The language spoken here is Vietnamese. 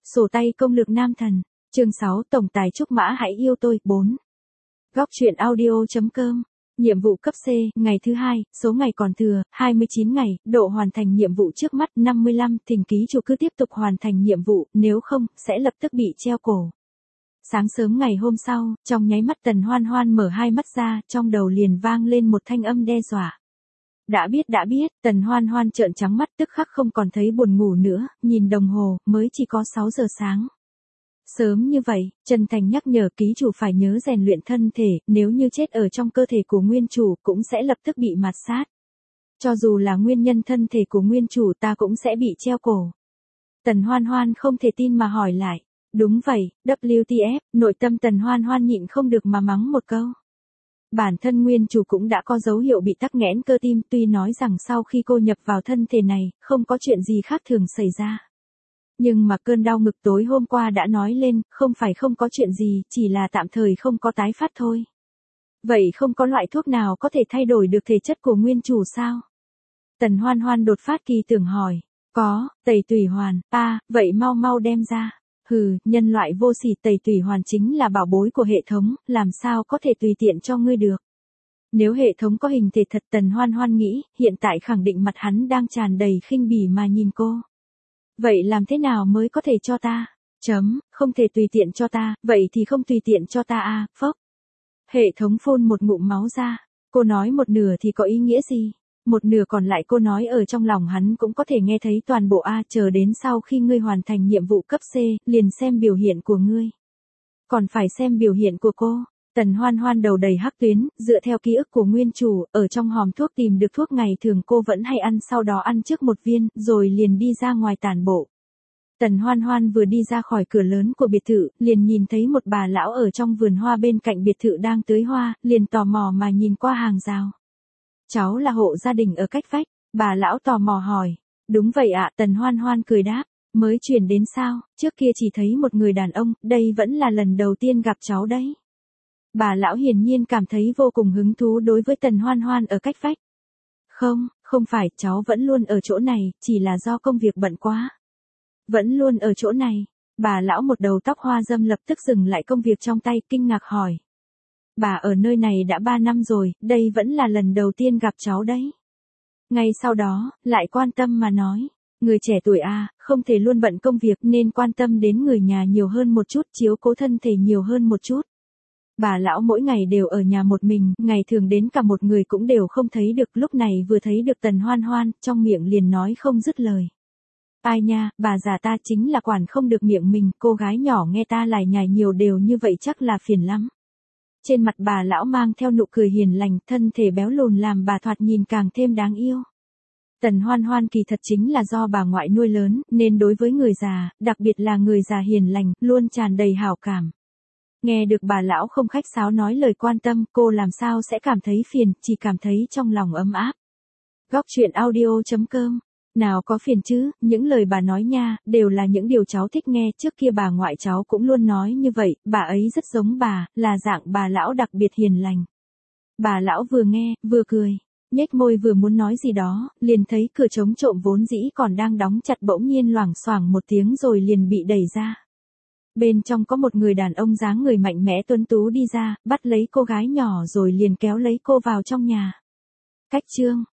Sổ tay công lược nam thần. Chương 6 Tổng tài Trúc Mã hãy yêu tôi. 4. Góc truyện audio.com. Nhiệm vụ cấp C, ngày thứ 2, số ngày còn thừa, 29 ngày, độ hoàn thành nhiệm vụ trước mắt 55, thỉnh ký chủ cứ tiếp tục hoàn thành nhiệm vụ, nếu không, sẽ lập tức bị treo cổ. Sáng sớm ngày hôm sau, trong nháy mắt Tần Hoan Hoan mở hai mắt ra, trong đầu liền vang lên một thanh âm đe dọa. Đã biết, Tần Hoan Hoan trợn trắng mắt tức khắc không còn thấy buồn ngủ nữa, nhìn đồng hồ, mới chỉ có 6 giờ sáng. Sớm như vậy, Trần Thành nhắc nhở ký chủ phải nhớ rèn luyện thân thể, nếu như chết ở trong cơ thể của nguyên chủ cũng sẽ lập tức bị mạt sát. Cho dù là nguyên nhân thân thể của nguyên chủ ta cũng sẽ bị treo cổ. Tần Hoan Hoan không thể tin mà hỏi lại. Đúng vậy, WTF, nội tâm Tần Hoan Hoan nhịn không được mà mắng một câu. Bản thân nguyên chủ cũng đã có dấu hiệu bị tắc nghẽn cơ tim, tuy nói rằng sau khi cô nhập vào thân thể này, không có chuyện gì khác thường xảy ra. Nhưng mà cơn đau ngực tối hôm qua đã nói lên, không phải không có chuyện gì, chỉ là tạm thời không có tái phát thôi. Vậy không có loại thuốc nào có thể thay đổi được thể chất của nguyên chủ sao? Tần Hoan Hoan đột phát kỳ tưởng hỏi. Có, tẩy tủy hoàn, vậy mau đem ra. Hừ, nhân loại vô sỉ, tẩy tủy hoàn chính là bảo bối của hệ thống, làm sao có thể tùy tiện cho ngươi được. Nếu hệ thống có hình thể thật, Tần Hoan Hoan nghĩ, hiện tại khẳng định mặt hắn đang tràn đầy khinh bỉ mà nhìn cô. Vậy làm thế nào mới có thể cho ta? Không thể tùy tiện cho ta, vậy thì không tùy tiện cho ta phốc. Hệ thống phun một ngụm máu ra, cô nói một nửa thì có ý nghĩa gì? Một nửa còn lại cô nói ở trong lòng hắn cũng có thể nghe thấy toàn bộ chờ đến sau khi ngươi hoàn thành nhiệm vụ cấp C, liền xem biểu hiện của ngươi. Còn phải xem biểu hiện của cô. Tần Hoan Hoan đầu đầy hắc tuyến, dựa theo ký ức của nguyên chủ, ở trong hòm thuốc tìm được thuốc ngày thường cô vẫn hay ăn, sau đó ăn trước một viên, rồi liền đi ra ngoài tản bộ. Tần Hoan Hoan vừa đi ra khỏi cửa lớn của biệt thự, liền nhìn thấy một bà lão ở trong vườn hoa bên cạnh biệt thự đang tưới hoa, liền tò mò mà nhìn qua hàng rào. Cháu là hộ gia đình ở cách vách, bà lão tò mò hỏi. Đúng vậy ạ, Tần Hoan Hoan cười đáp. Mới chuyển đến sao, trước kia chỉ thấy một người đàn ông, đây vẫn là lần đầu tiên gặp cháu đấy. Bà lão hiển nhiên cảm thấy vô cùng hứng thú đối với Tần Hoan Hoan ở cách vách. Không phải, cháu vẫn luôn ở chỗ này, chỉ là do công việc bận quá. Vẫn luôn ở chỗ này. Bà lão một đầu tóc hoa râm lập tức dừng lại công việc trong tay, kinh ngạc hỏi. Bà ở nơi này đã 3 năm rồi, đây vẫn là lần đầu tiên gặp cháu đấy. Ngay sau đó, lại quan tâm mà nói. Người trẻ tuổi không thể luôn bận công việc nên quan tâm đến người nhà nhiều hơn một chút, chiếu cố thân thể nhiều hơn một chút. Bà lão mỗi ngày đều ở nhà một mình, ngày thường đến cả một người cũng đều không thấy được, lúc này vừa thấy được Tần Hoan Hoan, trong miệng liền nói không dứt lời. Ai nha, bà già ta chính là quản không được miệng mình, cô gái nhỏ nghe ta lải nhải nhiều đều như vậy chắc là phiền lắm. Trên mặt bà lão mang theo nụ cười hiền lành, thân thể béo lùn làm bà thoạt nhìn càng thêm đáng yêu. Tần Hoan Hoan kỳ thật chính là do bà ngoại nuôi lớn, nên đối với người già, đặc biệt là người già hiền lành, luôn tràn đầy hảo cảm. Nghe được bà lão không khách sáo nói lời quan tâm, cô làm sao sẽ cảm thấy phiền, chỉ cảm thấy trong lòng ấm áp. Góc truyện audio.com. Nào có phiền chứ, những lời bà nói nha, đều là những điều cháu thích nghe, trước kia bà ngoại cháu cũng luôn nói như vậy, bà ấy rất giống bà, là dạng bà lão đặc biệt hiền lành. Bà lão vừa nghe, vừa cười, nhếch môi vừa muốn nói gì đó, liền thấy cửa trống trộm vốn dĩ còn đang đóng chặt bỗng nhiên loảng xoảng một tiếng rồi liền bị đẩy ra. Bên trong có một người đàn ông dáng người mạnh mẽ tuấn tú đi ra, bắt lấy cô gái nhỏ rồi liền kéo lấy cô vào trong nhà. Cách chương